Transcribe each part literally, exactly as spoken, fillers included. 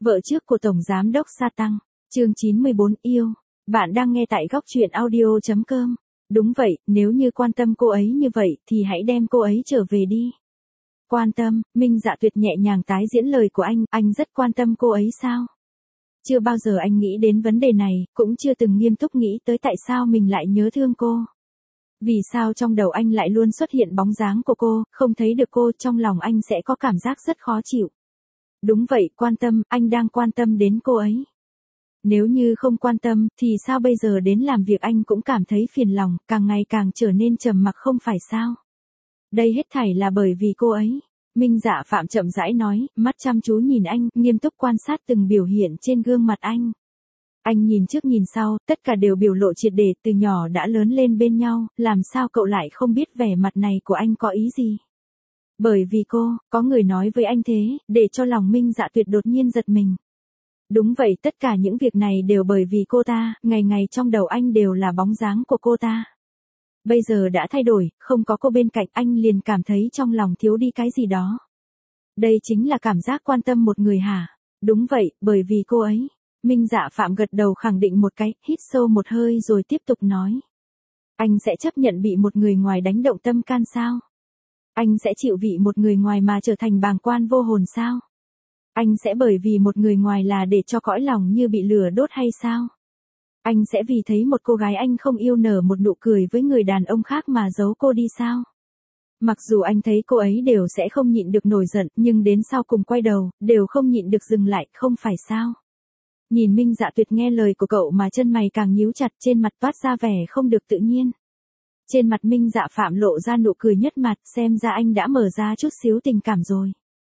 Vợ trước của Tổng Giám đốc Sa Tăng, chương chín mươi bốn yêu. Bạn đang nghe tại góc truyện audio chấm com. Đúng vậy, nếu như quan tâm cô ấy như vậy thì hãy đem cô ấy trở về đi. Quan tâm, Minh Dạ Tuyệt nhẹ nhàng tái diễn lời của anh, anh rất quan tâm cô ấy sao? Chưa bao giờ anh nghĩ đến vấn đề này, cũng chưa từng nghiêm túc nghĩ tới tại sao mình lại nhớ thương cô. Vì sao trong đầu anh lại luôn xuất hiện bóng dáng của cô, không thấy được cô, trong lòng anh sẽ có cảm giác rất khó chịu. Đúng vậy, quan tâm, anh đang quan tâm đến cô ấy. Nếu như không quan tâm, thì sao bây giờ đến làm việc anh cũng cảm thấy phiền lòng, càng ngày càng trở nên trầm mặc không phải sao? Đây hết thảy là bởi vì cô ấy. Minh Dạ Phạm chậm rãi nói, mắt chăm chú nhìn anh, nghiêm túc quan sát từng biểu hiện trên gương mặt anh. Anh nhìn trước nhìn sau, tất cả đều biểu lộ triệt để, từ nhỏ đã lớn lên bên nhau, làm sao cậu lại không biết vẻ mặt này của anh có ý gì? Bởi vì cô, có người nói với anh thế, để cho lòng Minh Dạ Tuyệt đột nhiên giật mình. Đúng vậy, tất cả những việc này đều bởi vì cô ta, ngày ngày trong đầu anh đều là bóng dáng của cô ta. Bây giờ đã thay đổi, không có cô bên cạnh, anh liền cảm thấy trong lòng thiếu đi cái gì đó. Đây chính là cảm giác quan tâm một người hả? Đúng vậy, bởi vì cô ấy. Minh Dạ Phạm gật đầu khẳng định một cái, hít sâu một hơi rồi tiếp tục nói. Anh sẽ chấp nhận bị một người ngoài đánh động tâm can sao? Anh sẽ chịu vị một người ngoài mà trở thành bàng quan vô hồn sao? Anh sẽ bởi vì một người ngoài là để cho cõi lòng như bị lửa đốt hay sao? Anh sẽ vì thấy một cô gái anh không yêu nở một nụ cười với người đàn ông khác mà giấu cô đi sao? Mặc dù anh thấy cô ấy đều sẽ không nhịn được nổi giận, nhưng đến sau cùng quay đầu, đều không nhịn được dừng lại, không phải sao? Nhìn Minh Dạ Tuyệt nghe lời của cậu mà chân mày càng nhíu chặt, trên mặt toát ra vẻ không được tự nhiên. Trên mặt Minh Dạ Phạm lộ ra nụ cười nhất mặt, xem ra anh đã mở ra chút xíu tình cảm rồi.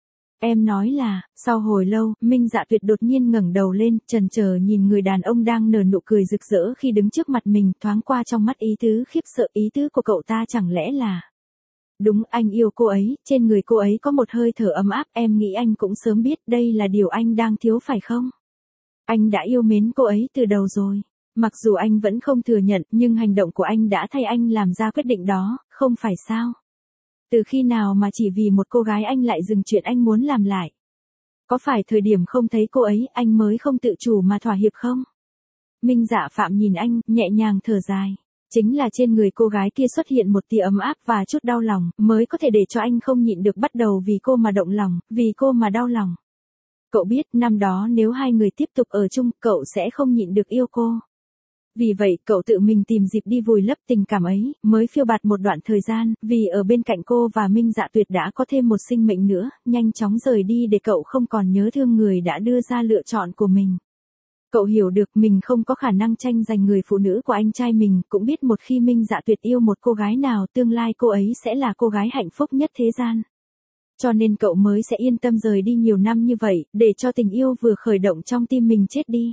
Em nói là, sau hồi lâu, Minh Dạ Tuyệt đột nhiên ngẩng đầu lên, chần chờ nhìn người đàn ông đang nở nụ cười rực rỡ khi đứng trước mặt mình, thoáng qua trong mắt ý tứ khiếp sợ, ý tứ của cậu ta chẳng lẽ là... Đúng, anh yêu cô ấy, trên người cô ấy có một hơi thở ấm áp, em nghĩ anh cũng sớm biết đây là điều anh đang thiếu phải không? Anh đã yêu mến cô ấy từ đầu rồi. Mặc dù anh vẫn không thừa nhận, nhưng hành động của anh đã thay anh làm ra quyết định đó, không phải sao? Từ khi nào mà chỉ vì một cô gái anh lại dừng chuyện anh muốn làm lại? Có phải thời điểm không thấy cô ấy, anh mới không tự chủ mà thỏa hiệp không? Minh Dạ Phạm nhìn anh, nhẹ nhàng thở dài. Chính là trên người cô gái kia xuất hiện một tia ấm áp và chút đau lòng, mới có thể để cho anh không nhịn được bắt đầu vì cô mà động lòng, vì cô mà đau lòng. Cậu biết, năm đó nếu hai người tiếp tục ở chung, cậu sẽ không nhịn được yêu cô. Vì vậy, cậu tự mình tìm dịp đi vùi lấp tình cảm ấy, mới phiêu bạt một đoạn thời gian, vì ở bên cạnh cô và Minh Dạ Tuyệt đã có thêm một sinh mệnh nữa, nhanh chóng rời đi để cậu không còn nhớ thương người đã đưa ra lựa chọn của mình. Cậu hiểu được mình không có khả năng tranh giành người phụ nữ của anh trai mình, cũng biết một khi Minh Dạ Tuyệt yêu một cô gái nào, tương lai cô ấy sẽ là cô gái hạnh phúc nhất thế gian. Cho nên cậu mới sẽ yên tâm rời đi nhiều năm như vậy, để cho tình yêu vừa khởi động trong tim mình chết đi.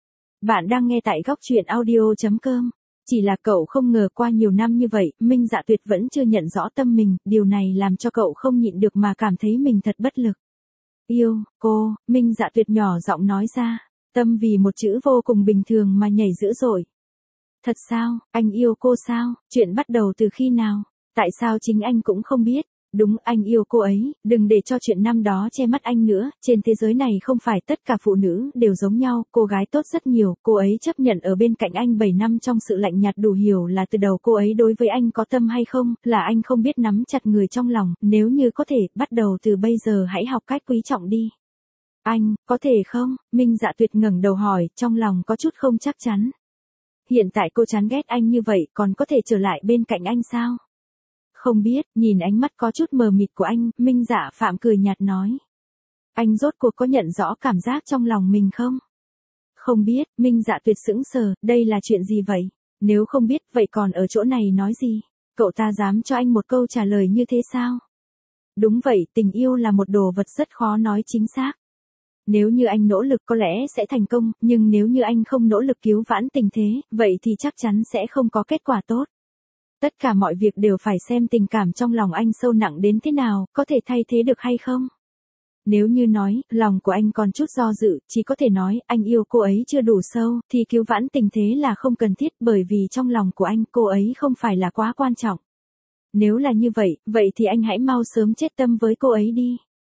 Bạn đang nghe tại góc truyện audio chấm com. Chỉ là cậu không ngờ qua nhiều năm như vậy, Minh Dạ Tuyệt vẫn chưa nhận rõ tâm mình, điều này làm cho cậu không nhịn được mà cảm thấy mình thật bất lực. Yêu, cô, Minh Dạ Tuyệt nhỏ giọng nói ra, tâm vì một chữ vô cùng bình thường mà nhảy dữ dội. Thật sao, anh yêu cô sao, chuyện bắt đầu từ khi nào, tại sao chính anh cũng không biết. Đúng, anh yêu cô ấy, đừng để cho chuyện năm đó che mắt anh nữa, trên thế giới này không phải tất cả phụ nữ đều giống nhau, cô gái tốt rất nhiều, cô ấy chấp nhận ở bên cạnh anh bảy năm trong sự lạnh nhạt đủ hiểu là từ đầu cô ấy đối với anh có tâm hay không, là anh không biết nắm chặt người trong lòng, nếu như có thể, bắt đầu từ bây giờ hãy học cách quý trọng đi. Anh, có thể không? Minh Dạ Tuyệt ngẩng đầu hỏi, trong lòng có chút không chắc chắn. Hiện tại cô chán ghét anh như vậy, còn có thể trở lại bên cạnh anh sao? Không biết, nhìn ánh mắt có chút mờ mịt của anh, Minh Dạ Phạm cười nhạt nói. Anh rốt cuộc có nhận rõ cảm giác trong lòng mình không? Không biết, Minh Dạ Tuyệt sững sờ, đây là chuyện gì vậy? Nếu không biết, vậy còn ở chỗ này nói gì? Cậu ta dám cho anh một câu trả lời như thế sao? Đúng vậy, tình yêu là một đồ vật rất khó nói chính xác. Nếu như anh nỗ lực có lẽ sẽ thành công, nhưng nếu như anh không nỗ lực cứu vãn tình thế, vậy thì chắc chắn sẽ không có kết quả tốt. Tất cả mọi việc đều phải xem tình cảm trong lòng anh sâu nặng đến thế nào, có thể thay thế được hay không? Nếu như nói, lòng của anh còn chút do dự, chỉ có thể nói, anh yêu cô ấy chưa đủ sâu, thì cứu vãn tình thế là không cần thiết, bởi vì trong lòng của anh, cô ấy không phải là quá quan trọng. Nếu là như vậy, vậy thì anh hãy mau sớm chết tâm với cô ấy đi.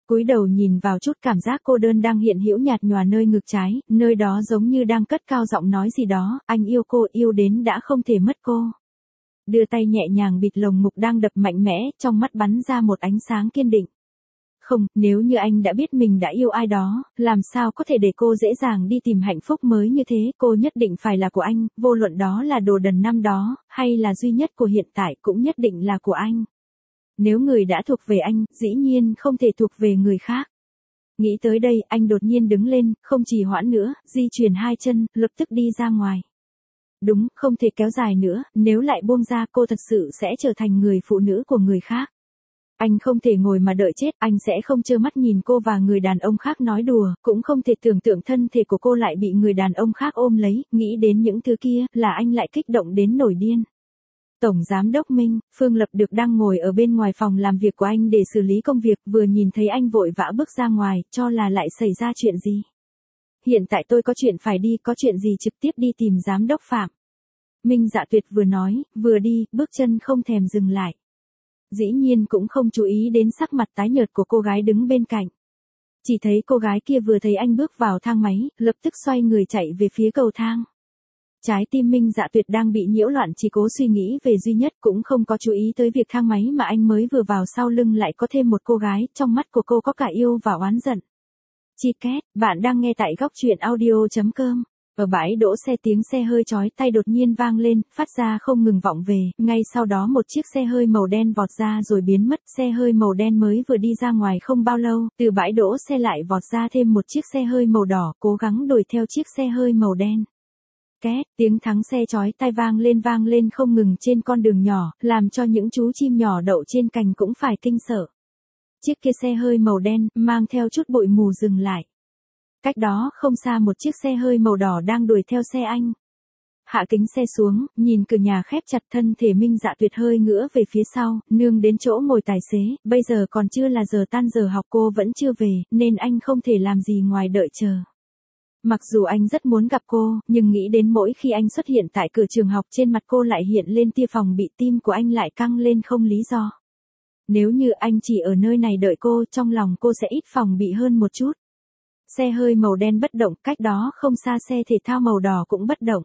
Cúi đầu nhìn vào chút cảm giác cô đơn đang hiện hữu nhạt nhòa nơi ngực trái, nơi đó giống như đang cất cao giọng nói gì đó, anh yêu cô, yêu đến đã không thể mất cô. Đưa tay nhẹ nhàng bịt lồng ngực đang đập mạnh mẽ, trong mắt bắn ra một ánh sáng kiên định. Không, nếu như anh đã biết mình đã yêu ai đó, làm sao có thể để cô dễ dàng đi tìm hạnh phúc mới như thế, cô nhất định phải là của anh, vô luận đó là đồ đần năm đó, hay là duy nhất của hiện tại cũng nhất định là của anh. Nếu người đã thuộc về anh, dĩ nhiên không thể thuộc về người khác. Nghĩ tới đây, anh đột nhiên đứng lên, không trì hoãn nữa, di chuyển hai chân, lập tức đi ra ngoài. Đúng, không thể kéo dài nữa, nếu lại buông ra cô thật sự sẽ trở thành người phụ nữ của người khác. Anh không thể ngồi mà đợi chết, anh sẽ không trơ mắt nhìn cô và người đàn ông khác nói đùa, cũng không thể tưởng tượng thân thể của cô lại bị người đàn ông khác ôm lấy, nghĩ đến những thứ kia, là anh lại kích động đến nổi điên. Tổng Giám đốc Minh, Phương Lập Được đang ngồi ở bên ngoài phòng làm việc của anh để xử lý công việc, vừa nhìn thấy anh vội vã bước ra ngoài, cho là lại xảy ra chuyện gì. Hiện tại tôi có chuyện phải đi, có chuyện gì trực tiếp đi tìm Giám đốc Phạm. Minh Dạ Tuyệt vừa nói, vừa đi, bước chân không thèm dừng lại. Dĩ nhiên cũng không chú ý đến sắc mặt tái nhợt của cô gái đứng bên cạnh. Chỉ thấy cô gái kia vừa thấy anh bước vào thang máy, lập tức xoay người chạy về phía cầu thang. Trái tim Minh Dạ Tuyệt đang bị nhiễu loạn, chỉ cố suy nghĩ về duy nhất, cũng không có chú ý tới việc thang máy mà anh mới vừa vào sau lưng lại có thêm một cô gái, trong mắt của cô có cả yêu và oán giận. Chi két, bạn đang nghe tại góc truyện audio chấm com. Ở bãi đỗ xe tiếng xe hơi chói tai đột nhiên vang lên, phát ra không ngừng vọng về, ngay sau đó một chiếc xe hơi màu đen vọt ra rồi biến mất, xe hơi màu đen mới vừa đi ra ngoài không bao lâu, từ bãi đỗ xe lại vọt ra thêm một chiếc xe hơi màu đỏ, cố gắng đuổi theo chiếc xe hơi màu đen. Két, tiếng thắng xe chói tai vang lên vang lên không ngừng trên con đường nhỏ, làm cho những chú chim nhỏ đậu trên cành cũng phải kinh sợ. Chiếc kia xe hơi màu đen, mang theo chút bụi mù dừng lại. Cách đó không xa một chiếc xe hơi màu đỏ đang đuổi theo xe anh. Hạ kính xe xuống, nhìn cửa nhà khép chặt, thân thể Minh Dạ Tuyệt hơi ngửa về phía sau, nương đến chỗ ngồi tài xế, bây giờ còn chưa là giờ tan giờ học, cô vẫn chưa về, nên anh không thể làm gì ngoài đợi chờ. Mặc dù anh rất muốn gặp cô, nhưng nghĩ đến mỗi khi anh xuất hiện tại cửa trường học trên mặt cô lại hiện lên tia phòng bị, tim của anh lại căng lên không lý do. Nếu như anh chỉ ở nơi này đợi cô, trong lòng cô sẽ ít phòng bị hơn một chút. Xe hơi màu đen bất động, cách đó không xa xe thể thao màu đỏ cũng bất động.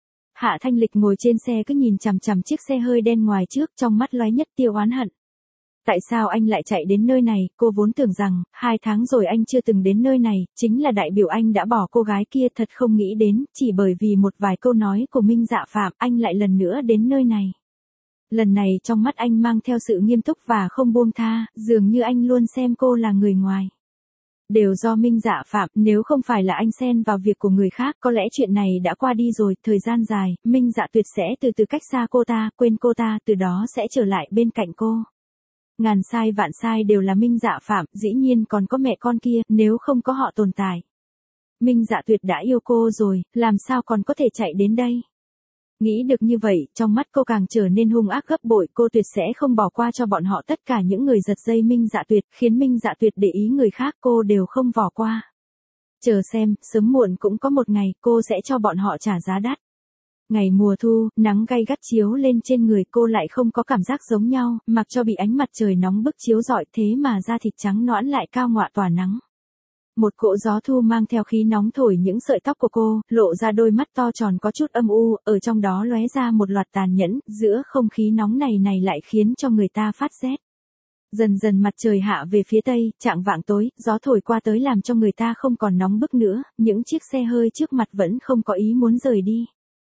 Hạ Thanh Lịch ngồi trên xe cứ nhìn chằm chằm chiếc xe hơi đen ngoài trước, trong mắt lóe nhất tia oán hận. Tại sao anh lại chạy đến nơi này, cô vốn tưởng rằng, hai tháng rồi anh chưa từng đến nơi này, chính là đại biểu anh đã bỏ cô gái kia, thật không nghĩ đến, chỉ bởi vì một vài câu nói của Minh Dạ Phạm, anh lại lần nữa đến nơi này. Lần này trong mắt anh mang theo sự nghiêm túc và không buông tha, dường như anh luôn xem cô là người ngoài. Đều do Minh Dạ Phạm, nếu không phải là anh xen vào việc của người khác, có lẽ chuyện này đã qua đi rồi, thời gian dài, Minh Dạ Tuyệt sẽ từ từ cách xa cô ta, quên cô ta, từ đó sẽ trở lại bên cạnh cô. Ngàn sai vạn sai đều là Minh Dạ Phạm, dĩ nhiên còn có mẹ con kia, nếu không có họ tồn tại. Minh Dạ Tuyệt đã yêu cô rồi, làm sao còn có thể chạy đến đây? Nghĩ được như vậy, trong mắt cô càng trở nên hung ác gấp bội, cô tuyệt sẽ không bỏ qua cho bọn họ, tất cả những người giật dây Minh Dạ Tuyệt, khiến Minh Dạ Tuyệt để ý người khác, cô đều không bỏ qua. Chờ xem, sớm muộn cũng có một ngày, cô sẽ cho bọn họ trả giá đắt. Ngày mùa thu, nắng gay gắt chiếu lên trên người cô lại không có cảm giác giống nhau, mặc cho bị ánh mặt trời nóng bức chiếu rọi, thế mà da thịt trắng nõn lại cao ngọa tỏa nắng. Một cỗ gió thu mang theo khí nóng thổi những sợi tóc của cô, lộ ra đôi mắt to tròn có chút âm u, ở trong đó lóe ra một loạt tàn nhẫn, giữa không khí nóng này này lại khiến cho người ta phát rét. Dần dần mặt trời hạ về phía tây, chạng vạng tối, gió thổi qua tới làm cho người ta không còn nóng bức nữa, những chiếc xe hơi trước mặt vẫn không có ý muốn rời đi.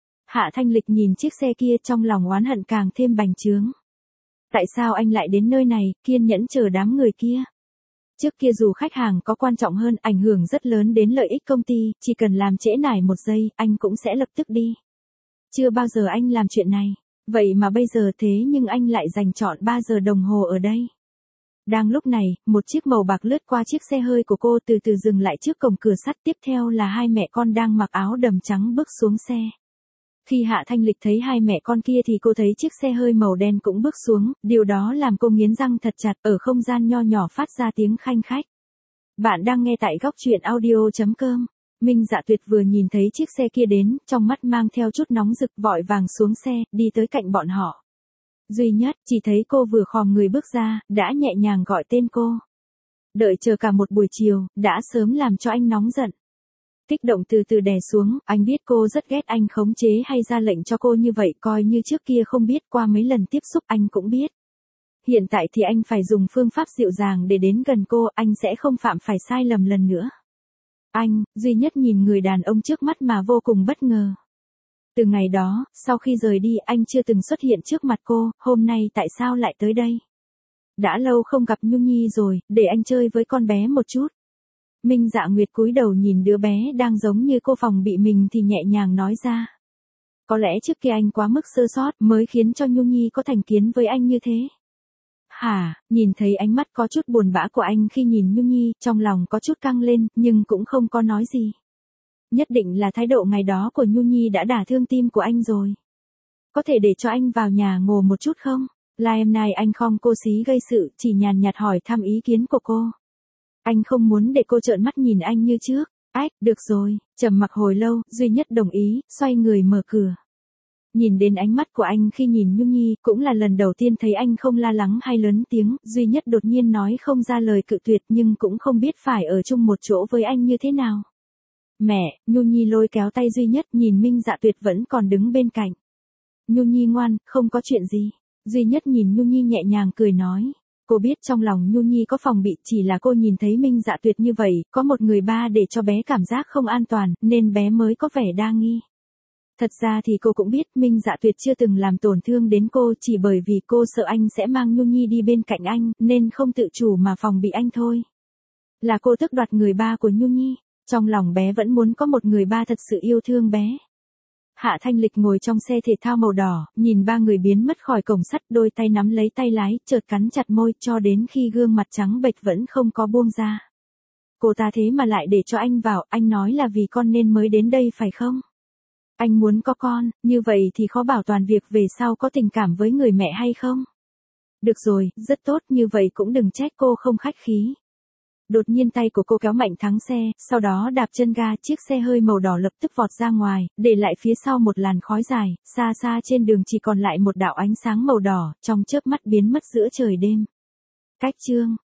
Hạ Thanh Lịch nhìn chiếc xe kia, trong lòng oán hận càng thêm bành trướng. Tại sao anh lại đến nơi này, kiên nhẫn chờ đám người kia? Trước kia dù khách hàng có quan trọng hơn, ảnh hưởng rất lớn đến lợi ích công ty, chỉ cần làm trễ nải một giây, anh cũng sẽ lập tức đi. Chưa bao giờ anh làm chuyện này, vậy mà bây giờ thế nhưng anh lại dành trọn ba giờ đồng hồ ở đây. Đang lúc này, một chiếc màu bạc lướt qua chiếc xe hơi của cô, từ từ dừng lại trước cổng cửa sắt, tiếp theo là hai mẹ con đang mặc áo đầm trắng bước xuống xe. Khi Hạ Thanh Lịch thấy hai mẹ con kia thì cô thấy chiếc xe hơi màu đen cũng bước xuống, điều đó làm cô nghiến răng thật chặt, ở không gian nho nhỏ phát ra tiếng khanh khách. Bạn đang nghe tại góc truyện audio chấm com. Minh Dạ Tuyệt vừa nhìn thấy chiếc xe kia đến, trong mắt mang theo chút nóng rực, vội vàng xuống xe, đi tới cạnh bọn họ. Duy Nhất, chỉ thấy cô vừa khom người bước ra, đã nhẹ nhàng gọi tên cô. Đợi chờ cả một buổi chiều, đã sớm làm cho anh nóng giận. Kích động từ từ đè xuống, anh biết cô rất ghét anh khống chế hay ra lệnh cho cô như vậy, coi như trước kia không biết, qua mấy lần tiếp xúc anh cũng biết. Hiện tại thì anh phải dùng phương pháp dịu dàng để đến gần cô, anh sẽ không phạm phải sai lầm lần nữa. Anh, duy nhất nhìn người đàn ông trước mắt mà vô cùng bất ngờ. Từ ngày đó, sau khi rời đi anh chưa từng xuất hiện trước mặt cô, hôm nay tại sao lại tới đây? Đã lâu không gặp Nhung Nhi rồi, để anh chơi với con bé một chút. Minh Dạ Nguyệt cúi đầu nhìn đứa bé đang giống như cô phòng bị mình thì nhẹ nhàng nói ra. Có lẽ trước kia anh quá mức sơ sót mới khiến cho Nhung Nhi có thành kiến với anh như thế. Hả, nhìn thấy ánh mắt có chút buồn bã của anh khi nhìn Nhung Nhi, trong lòng có chút căng lên, nhưng cũng không có nói gì. Nhất định là thái độ ngày đó của Nhung Nhi đã đả thương tim của anh rồi. Có thể để cho anh vào nhà ngồi một chút không? Là em này anh không cô xí gây sự, chỉ nhàn nhạt hỏi thăm ý kiến của cô. Anh không muốn để cô trợn mắt nhìn anh như trước. Ách, được rồi, trầm mặc hồi lâu, duy nhất đồng ý, xoay người mở cửa. Nhìn đến ánh mắt của anh khi nhìn Nhung Nhi, cũng là lần đầu tiên thấy anh không la lắng hay lớn tiếng, duy nhất đột nhiên nói không ra lời cự tuyệt nhưng cũng không biết phải ở chung một chỗ với anh như thế nào. Mẹ, Nhung Nhi lôi kéo tay duy nhất nhìn Minh Dạ Tuyệt vẫn còn đứng bên cạnh. Nhung Nhi ngoan, không có chuyện gì. Duy nhất nhìn Nhung Nhi nhẹ nhàng cười nói. Cô biết trong lòng Nhung Nhi có phòng bị, chỉ là cô nhìn thấy Minh Dạ Tuyệt như vậy, có một người ba để cho bé cảm giác không an toàn, nên bé mới có vẻ đa nghi. Thật ra thì cô cũng biết Minh Dạ Tuyệt chưa từng làm tổn thương đến cô, chỉ bởi vì cô sợ anh sẽ mang Nhung Nhi đi bên cạnh anh, nên không tự chủ mà phòng bị anh thôi. Là cô tước đoạt người ba của Nhung Nhi, trong lòng bé vẫn muốn có một người ba thật sự yêu thương bé. Hạ Thanh Lịch ngồi trong xe thể thao màu đỏ, nhìn ba người biến mất khỏi cổng sắt, đôi tay nắm lấy tay lái, chợt cắn chặt môi, cho đến khi gương mặt trắng bệch vẫn không có buông ra. Cô ta thế mà lại để cho anh vào, anh nói là vì con nên mới đến đây phải không? Anh muốn có con, như vậy thì khó bảo toàn việc về sau có tình cảm với người mẹ hay không? Được rồi, rất tốt, như vậy cũng đừng trách cô không khách khí. Đột nhiên tay của cô kéo mạnh thắng xe, sau đó đạp chân ga, chiếc xe hơi màu đỏ lập tức vọt ra ngoài, để lại phía sau một làn khói dài, xa xa trên đường chỉ còn lại một đạo ánh sáng màu đỏ, trong chớp mắt biến mất giữa trời đêm. Cách chương